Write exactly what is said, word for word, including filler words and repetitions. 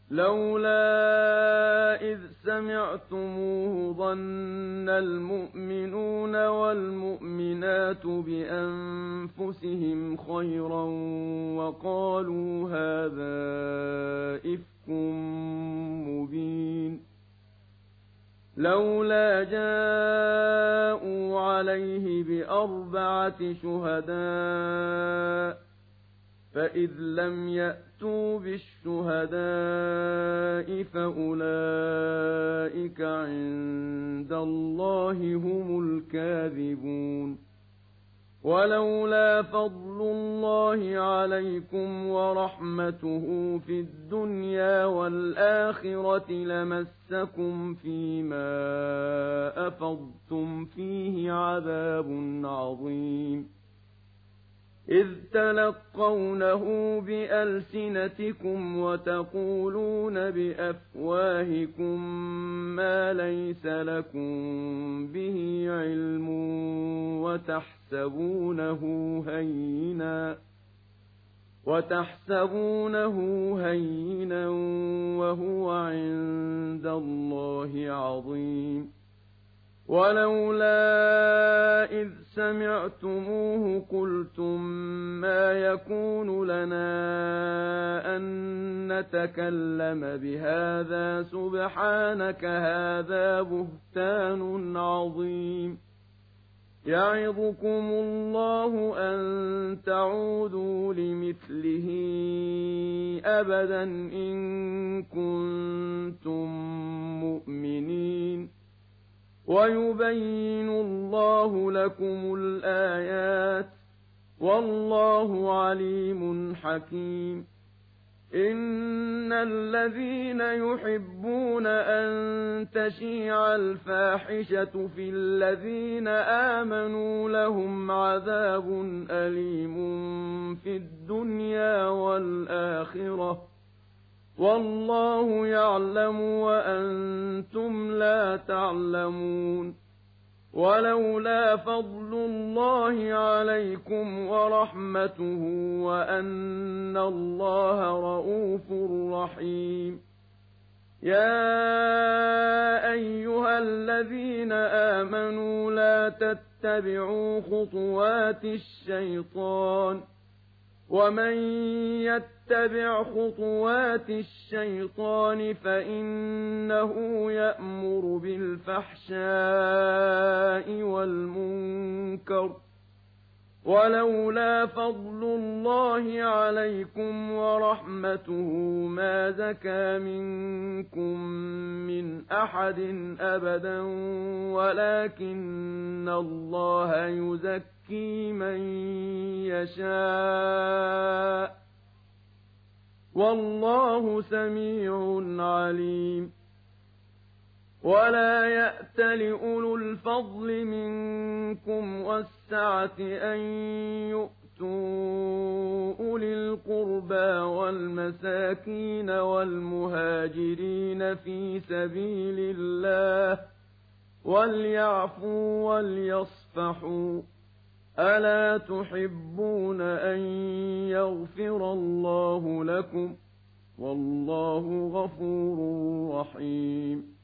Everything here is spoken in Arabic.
لولا إذ سمعتموه ظن المؤمنون والمؤمنات بأنفسهم خيرا وقالوا هذا إفك مبين لولا جاءوا عليه بأربعة شهداء فإذ لم يأتوا بالشهداء فأولئك عند الله هم الكاذبون ولولا فضل الله عليكم ورحمته في الدنيا والآخرة لمسكم فيما أفضتم فيه عذاب عظيم إذ تلقونه بألسنتكم وتقولون بأفواهكم ما ليس لكم به علم وتحسبونه هينا وتحسبونه هينا وهو عند الله عظيم ولولا إذ سمعتموه قلتم ما يكون لنا أن نتكلم بهذا سبحانك هذا بهتان عظيم يعظكم الله أن تعودوا لمثله أبدا إن كنتم مؤمنين ويبين الله لكم الآيات والله عليم حكيم إن الذين يحبون أن تشيع الفاحشة في الذين آمنوا لهم عذاب أليم في الدنيا والآخرة والله يعلم وأنتم لا تعلمون ولولا فضل الله عليكم ورحمته وأن الله رءوف رحيم يا أيها الذين آمنوا لا تتبعوا خطوات الشيطان ومن يتبع خطوات الشيطان فإنه يأمر بالفحشاء والمنكر ولولا فضل الله عليكم ورحمته ما زكى منكم من أحد أبدا ولكن الله يزكي من يشاء والله سميع عليم ولا يأت لأولو الفضل منكم والسعة أن يؤتوا أولي القربى والمساكين والمهاجرين في سبيل الله وليعفوا وليصفحوا ألا تحبون أن يغفر الله لكم والله غفور رحيم